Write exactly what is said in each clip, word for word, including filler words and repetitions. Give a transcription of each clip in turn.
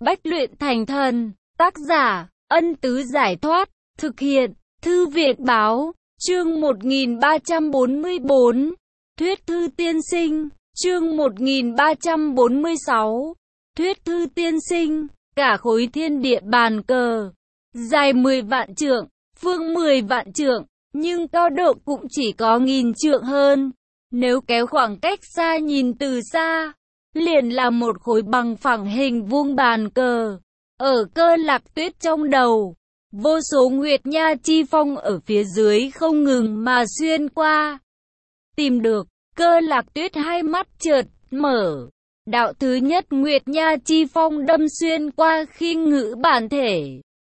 Bách luyện thành thần. Tác giả, Ân Tứ Giải Thoát. Thực hiện, Thư Viện Báo. Chương một nghìn ba trăm bốn mươi bốn. Thuyết Thư Tiên Sinh. Chương một nghìn ba trăm bốn mươi sáu. Thuyết Thư Tiên Sinh. Cả khối thiên địa bàn cờ, dài mười vạn trượng, phương mười vạn trượng, nhưng cao độ cũng chỉ có nghìn trượng hơn. Nếu kéo khoảng cách xa nhìn từ xa, liền là một khối bằng phẳng hình vuông bàn cờ. Ở Cơ Lạc Tuyết trong đầu, vô số nguyệt nha chi phong ở phía dưới không ngừng mà xuyên qua. Tìm được, Cơ Lạc Tuyết hai mắt chợt mở. Đạo thứ nhất nguyệt nha chi phong đâm xuyên qua khinh ngữ bản thể.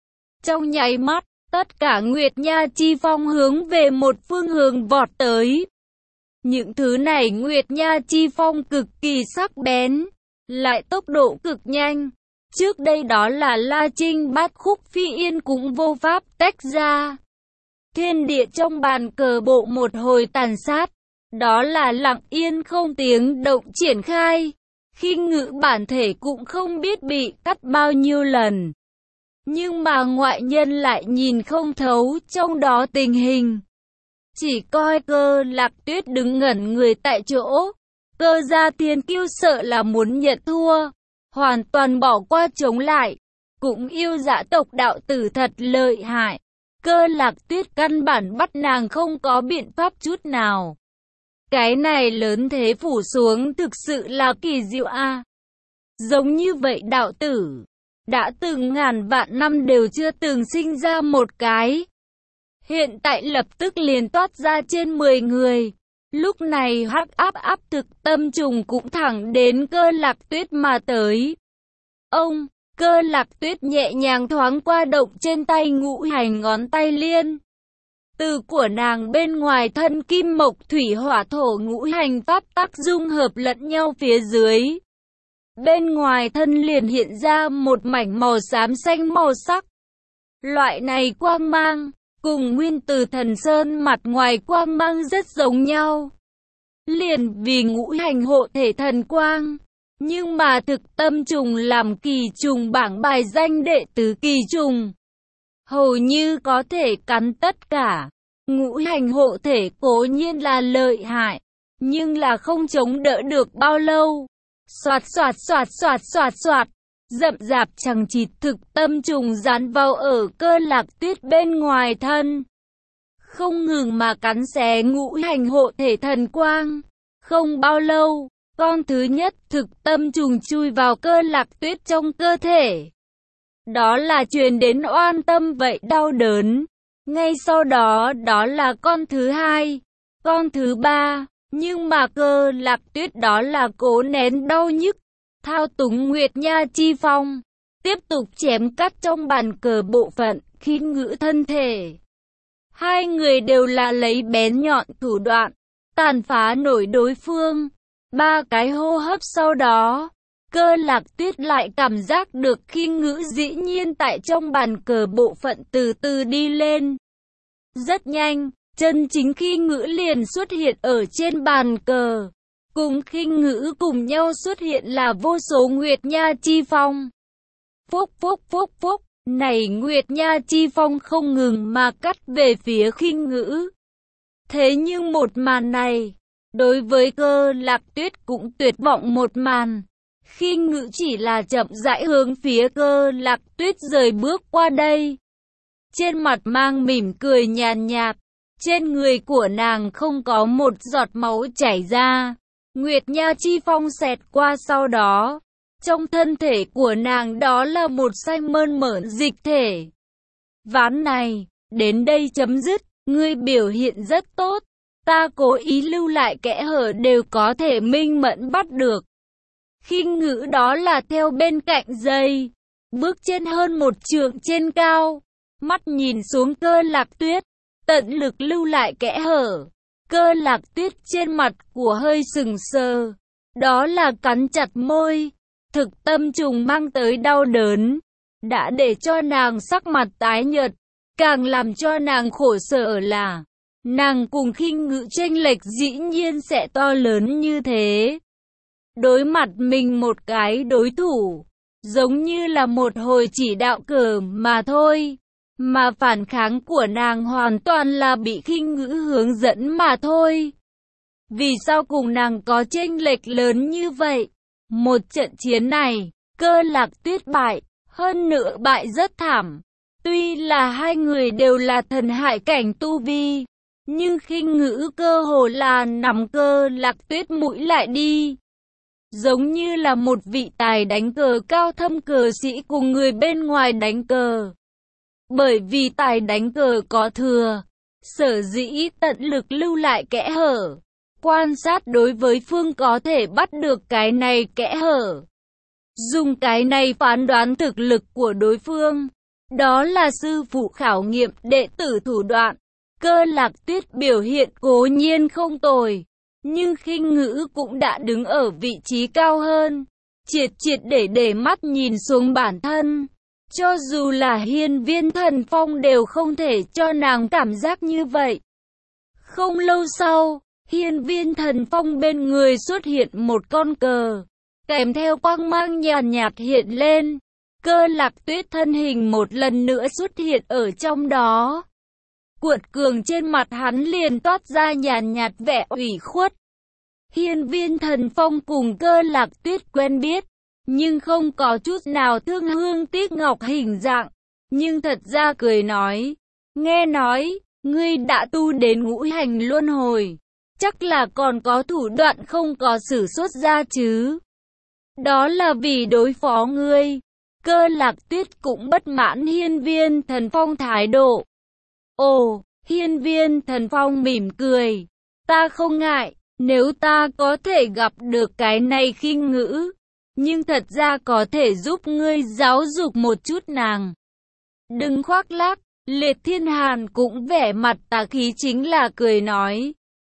Trong nháy mắt, tất cả nguyệt nha chi phong hướng về một phương hướng vọt tới. Những thứ này nguyệt nha chi phong cực kỳ sắc bén, lại tốc độ cực nhanh. Trước đây đó là La Trinh Bát Khúc Phi Yên cũng vô pháp tách ra. Thiên địa trong bàn cờ bộ một hồi tàn sát, đó là lặng yên không tiếng động triển khai. Khinh ngữ bản thể cũng không biết bị cắt bao nhiêu lần. Nhưng mà ngoại nhân lại nhìn không thấu trong đó tình hình. Chỉ coi Cơ Lạc Tuyết đứng ngẩn người tại chỗ. Cơ gia thiên kiêu sợ là muốn nhận thua, hoàn toàn bỏ qua chống lại. Cũng yêu dã tộc đạo tử thật lợi hại. Cơ Lạc Tuyết căn bản bắt nàng không có biện pháp chút nào. Cái này lớn thế phủ xuống thực sự là kỳ diệu a. À. Giống như vậy đạo tử, đã từng ngàn vạn năm đều chưa từng sinh ra một cái. Hiện tại lập tức liền toát ra trên mười người. Lúc này hắc áp áp thực tâm trùng cũng thẳng đến Cơ Lạc Tuyết mà tới. Ông, Cơ Lạc Tuyết nhẹ nhàng thoáng qua động trên tay ngũ hành ngón tay liên. Từ của nàng bên ngoài thân kim mộc thủy hỏa thổ ngũ hành pháp tắc dung hợp lẫn nhau phía dưới. Bên ngoài thân liền hiện ra một mảnh màu xám xanh màu sắc. Loại này quang mang, cùng nguyên tử thần sơn mặt ngoài quang mang rất giống nhau. Liền vì ngũ hành hộ thể thần quang. Nhưng mà thực tâm trùng làm kỳ trùng bảng bài danh đệ tứ kỳ trùng. Hầu như có thể cắn tất cả. Ngũ hành hộ thể cố nhiên là lợi hại, nhưng là không chống đỡ được bao lâu. Xoạt xoạt xoạt xoạt xoạt xoạt, rậm rạp chằng chịt thực tâm trùng dán vào ở Cơ Lạc Tuyết bên ngoài thân. Không ngừng mà cắn xé ngũ hành hộ thể thần quang. Không bao lâu, con thứ nhất thực tâm trùng chui vào Cơ Lạc Tuyết trong cơ thể. Đó là truyền đến oan tâm vậy đau đớn. Ngay sau đó đó là con thứ hai, con thứ ba, nhưng mà Cơ Lạc Tuyết đó là cố nén đau nhức, thao túng nguyệt nha chi phong, tiếp tục chém cắt trong bàn cờ bộ phận, khinh ngữ thân thể. Hai người đều là lấy bén nhọn thủ đoạn, tàn phá nổi đối phương. Ba cái hô hấp sau đó, Cơ Lạc Tuyết lại cảm giác được khinh ngữ dĩ nhiên tại trong bàn cờ bộ phận từ từ đi lên. Rất nhanh, chân chính khinh ngữ liền xuất hiện ở trên bàn cờ. Cùng khinh ngữ cùng nhau xuất hiện là vô số nguyệt nha chi phong. Phúc phúc phúc phúc, này nguyệt nha chi phong không ngừng mà cắt về phía khinh ngữ. Thế nhưng một màn này, đối với Cơ Lạc Tuyết cũng tuyệt vọng một màn. Khinh ngữ chỉ là chậm rãi hướng phía Cơ Lạc Tuyết rời bước qua đây. Trên mặt mang mỉm cười nhàn nhạt, trên người của nàng không có một giọt máu chảy ra. Nguyệt nha chi phong xẹt qua sau đó, trong thân thể của nàng đó là một xanh mơn mởn dịch thể. Ván này, đến đây chấm dứt, ngươi biểu hiện rất tốt, ta cố ý lưu lại kẽ hở đều có thể minh mẫn bắt được. Khinh ngữ đó là theo bên cạnh dây, bước trên hơn một trượng trên cao. Mắt nhìn xuống Cơ Lạc Tuyết, tận lực lưu lại kẽ hở. Cơ Lạc Tuyết trên mặt của hơi sừng sờ, đó là cắn chặt môi. Thực tâm trùng mang tới đau đớn, đã để cho nàng sắc mặt tái nhợt. Càng làm cho nàng khổ sở là, nàng cùng khinh ngữ chênh lệch dĩ nhiên sẽ to lớn như thế. Đối mặt mình một cái đối thủ, giống như là một hồi chỉ đạo cờ mà thôi. Mà phản kháng của nàng hoàn toàn là bị khinh ngữ hướng dẫn mà thôi. Vì sao cùng nàng có chênh lệch lớn như vậy? Một trận chiến này, Cơ Lạc Tuyết bại, hơn nữa bại rất thảm. Tuy là hai người đều là thần hải cảnh tu vi, nhưng khinh ngữ cơ hồ là nắm Cơ Lạc Tuyết mũi lại đi. Giống như là một vị tài đánh cờ cao thâm cờ sĩ cùng người bên ngoài đánh cờ. Bởi vì tài đánh cờ có thừa, sở dĩ tận lực lưu lại kẽ hở. Quan sát đối với phương có thể bắt được cái này kẽ hở. Dùng cái này phán đoán thực lực của đối phương. Đó là sư phụ khảo nghiệm đệ tử thủ đoạn. Cơ Lạc Tuyết biểu hiện cố nhiên không tồi, nhưng khinh ngữ cũng đã đứng ở vị trí cao hơn. Triệt triệt để để mắt nhìn xuống bản thân. Cho dù là Hiên Viên Thần Phong đều không thể cho nàng cảm giác như vậy. Không lâu sau, Hiên Viên Thần Phong bên người xuất hiện một con cờ, kèm theo quang mang nhàn nhạt hiện lên. Cơ Lạc Tuyết thân hình một lần nữa xuất hiện ở trong đó. Cuột cường trên mặt hắn liền toát ra nhàn nhạt vẻ ủy khuất. Hiên Viên Thần Phong cùng Cơ Lạc Tuyết quen biết, nhưng không có chút nào thương hương tiếc ngọc hình dạng. Nhưng thật ra cười nói, nghe nói, ngươi đã tu đến ngũ hành luân hồi, chắc là còn có thủ đoạn không có sử xuất ra chứ. Đó là vì đối phó ngươi. Cơ Lạc Tuyết cũng bất mãn Hiên Viên Thần Phong thái độ. Ồ, Hiên Viên Thần Phong mỉm cười, ta không ngại, nếu ta có thể gặp được cái này khinh ngữ, nhưng thật ra có thể giúp ngươi giáo dục một chút nàng. Đừng khoác lác. Liệt Thiên Hàn cũng vẻ mặt tà khí chính là cười nói.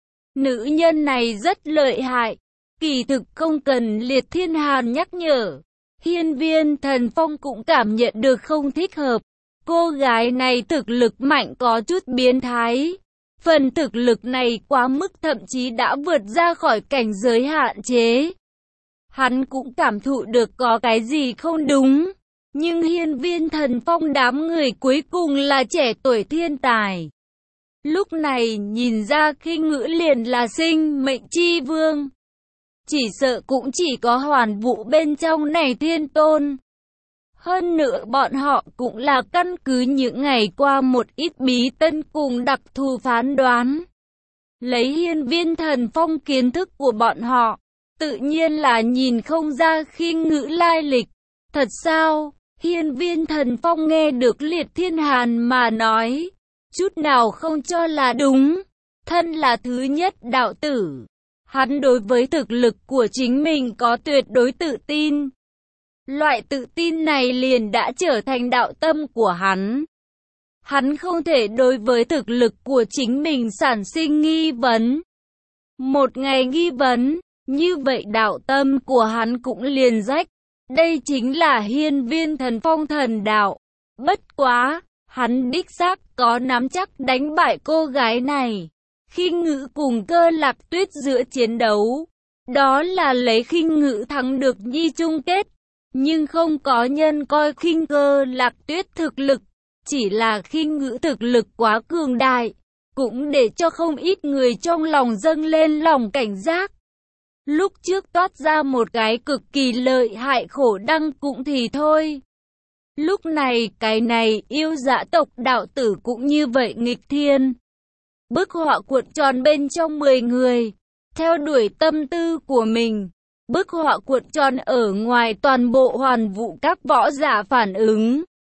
Nữ nhân này rất lợi hại. Kỳ thực không cần Liệt Thiên Hàn nhắc nhở. Hiên Viên Thần Phong cũng cảm nhận được không thích hợp. Cô gái này thực lực mạnh có chút biến thái. Phần thực lực này quá mức thậm chí đã vượt ra khỏi cảnh giới hạn chế. Hắn cũng cảm thụ được có cái gì không đúng. Nhưng Hiên Viên Thần Phong đám người cuối cùng là trẻ tuổi thiên tài. Lúc này nhìn ra khinh ngữ liền là sinh mệnh chi vương. Chỉ sợ cũng chỉ có Hoàn Vũ bên trong này thiên tôn. Hơn nữa bọn họ cũng là căn cứ những ngày qua một ít bí tân cùng đặc thù phán đoán. Lấy Hiên Viên Thần Phong kiến thức của bọn họ, tự nhiên là nhìn không ra khinh ngữ lai lịch. Thật sao? Hiên Viên Thần Phong nghe được Liệt Thiên Hàn mà nói, chút nào không cho là đúng. Thân là thứ nhất đạo tử, hắn đối với thực lực của chính mình có tuyệt đối tự tin. Loại tự tin này liền đã trở thành đạo tâm của hắn. Hắn không thể đối với thực lực của chính mình sản sinh nghi vấn. Một ngày nghi vấn, như vậy đạo tâm của hắn cũng liền rách. Đây chính là Hiên Viên Thần Phong thần đạo. Bất quá, hắn đích xác có nắm chắc đánh bại cô gái này. Khinh ngữ cùng Cơ Lạc Tuyết giữa chiến đấu, đó là lấy khinh ngữ thắng được nhi chung kết. Nhưng không có nhân coi khinh Cơ Lạc Tuyết thực lực, chỉ là khinh ngữ thực lực quá cường đại, cũng để cho không ít người trong lòng dâng lên lòng cảnh giác. Lúc trước toát ra một cái cực kỳ lợi hại khổ đăng cũng thì thôi. Lúc này cái này yêu dã tộc đạo tử cũng như vậy nghịch thiên. Bức họa cuộn tròn bên trong mười người, theo đuổi tâm tư của mình. Bức họa cuộn tròn ở ngoài toàn bộ Hoàn Vũ các võ giả phản ứng.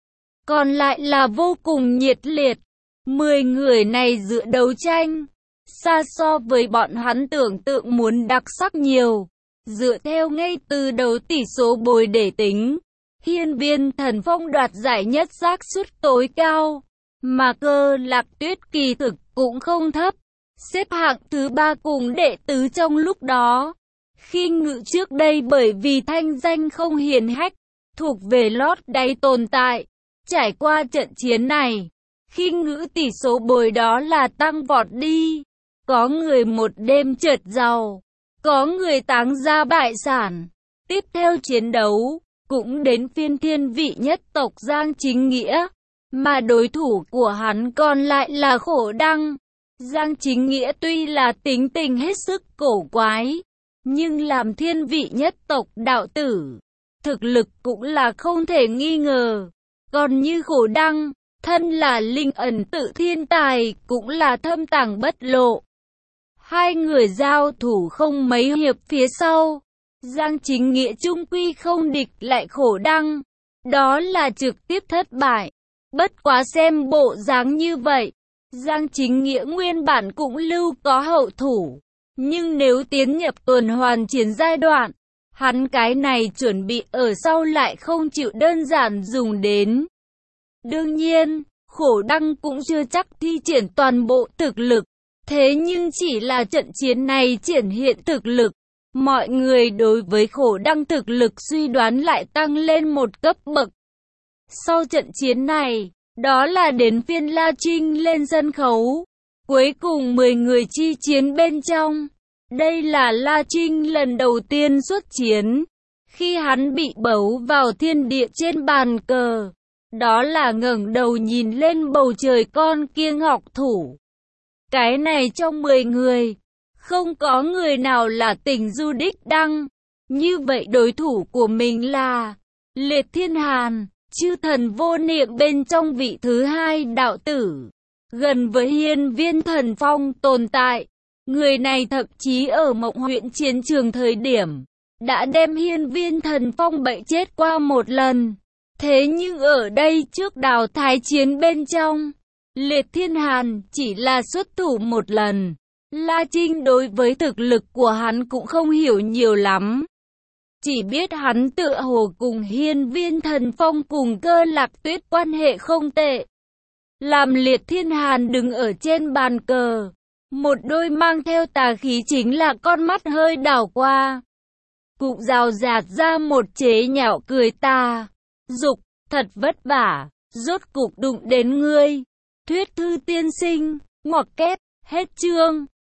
Còn lại là vô cùng nhiệt liệt. Mười người này giữa đấu tranh, xa so với bọn hắn tưởng tượng muốn đặc sắc nhiều. Dựa theo ngay từ đầu tỷ số bồi để tính, Hiên Viên Thần Phong đoạt giải nhất xác suất tối cao, mà Cơ Lạc Tuyết kỳ thực cũng không thấp, xếp hạng thứ ba cùng đệ tứ trong lúc đó. Khinh ngữ trước đây bởi vì thanh danh không hiển hách, thuộc về lót đáy tồn tại. Trải qua trận chiến này, khinh ngữ tỷ số bồi đó là tăng vọt đi. Có người một đêm chợt giàu, có người táng ra bại sản. Tiếp theo chiến đấu, cũng đến phiên thiên vị nhất tộc Giang Chính Nghĩa, mà đối thủ của hắn còn lại là Khổ Đăng. Giang Chính Nghĩa tuy là tính tình hết sức cổ quái, nhưng làm thiên vị nhất tộc đạo tử, thực lực cũng là không thể nghi ngờ. Còn như Khổ Đăng, thân là linh ẩn tự thiên tài, cũng là thâm tàng bất lộ. Hai người giao thủ không mấy hiệp phía sau, Giang Chính Nghĩa chung quy không địch lại Khổ Đăng, đó là trực tiếp thất bại. Bất quá xem bộ dáng như vậy, Giang Chính Nghĩa nguyên bản cũng lưu có hậu thủ, nhưng nếu tiến nhập tuần hoàn chiến giai đoạn, hắn cái này chuẩn bị ở sau lại không chịu đơn giản dùng đến. Đương nhiên, Khổ Đăng cũng chưa chắc thi triển toàn bộ thực lực, thế nhưng chỉ là trận chiến này triển hiện thực lực, mọi người đối với Khổ Đăng thực lực suy đoán lại tăng lên một cấp bậc. Sau trận chiến này, đó là đến phiên La Trinh lên sân khấu, cuối cùng mười người chi chiến bên trong. Đây là La Trinh lần đầu tiên xuất chiến, khi hắn bị bấu vào thiên địa trên bàn cờ, đó là ngẩng đầu nhìn lên bầu trời con kia ngọc thủ. Cái này trong mười người, không có người nào là Tình Du Đích Đăng, như vậy đối thủ của mình là Liệt Thiên Hàn, chư thần vô niệm bên trong vị thứ hai đạo tử, gần với Hiên Viên Thần Phong tồn tại. Người này thậm chí ở Mộng huyện chiến trường thời điểm, đã đem Hiên Viên Thần Phong bậy chết qua một lần. Thế nhưng ở đây trước đào thái chiến bên trong, Liệt Thiên Hàn chỉ là xuất thủ một lần. La Trinh đối với thực lực của hắn cũng không hiểu nhiều lắm. Chỉ biết hắn tựa hồ cùng Hiên Viên Thần Phong cùng Cơ Lạc Tuyết quan hệ không tệ. Làm Liệt Thiên Hàn đứng ở trên bàn cờ, một đôi mang theo tà khí chính là con mắt hơi đảo qua. Cụ rào rạt ra một chế nhạo cười tà. Dục, thật vất vả, rốt cục đụng đến ngươi. Thuyết thư tiên sinh, ngoặc kép, hết chương.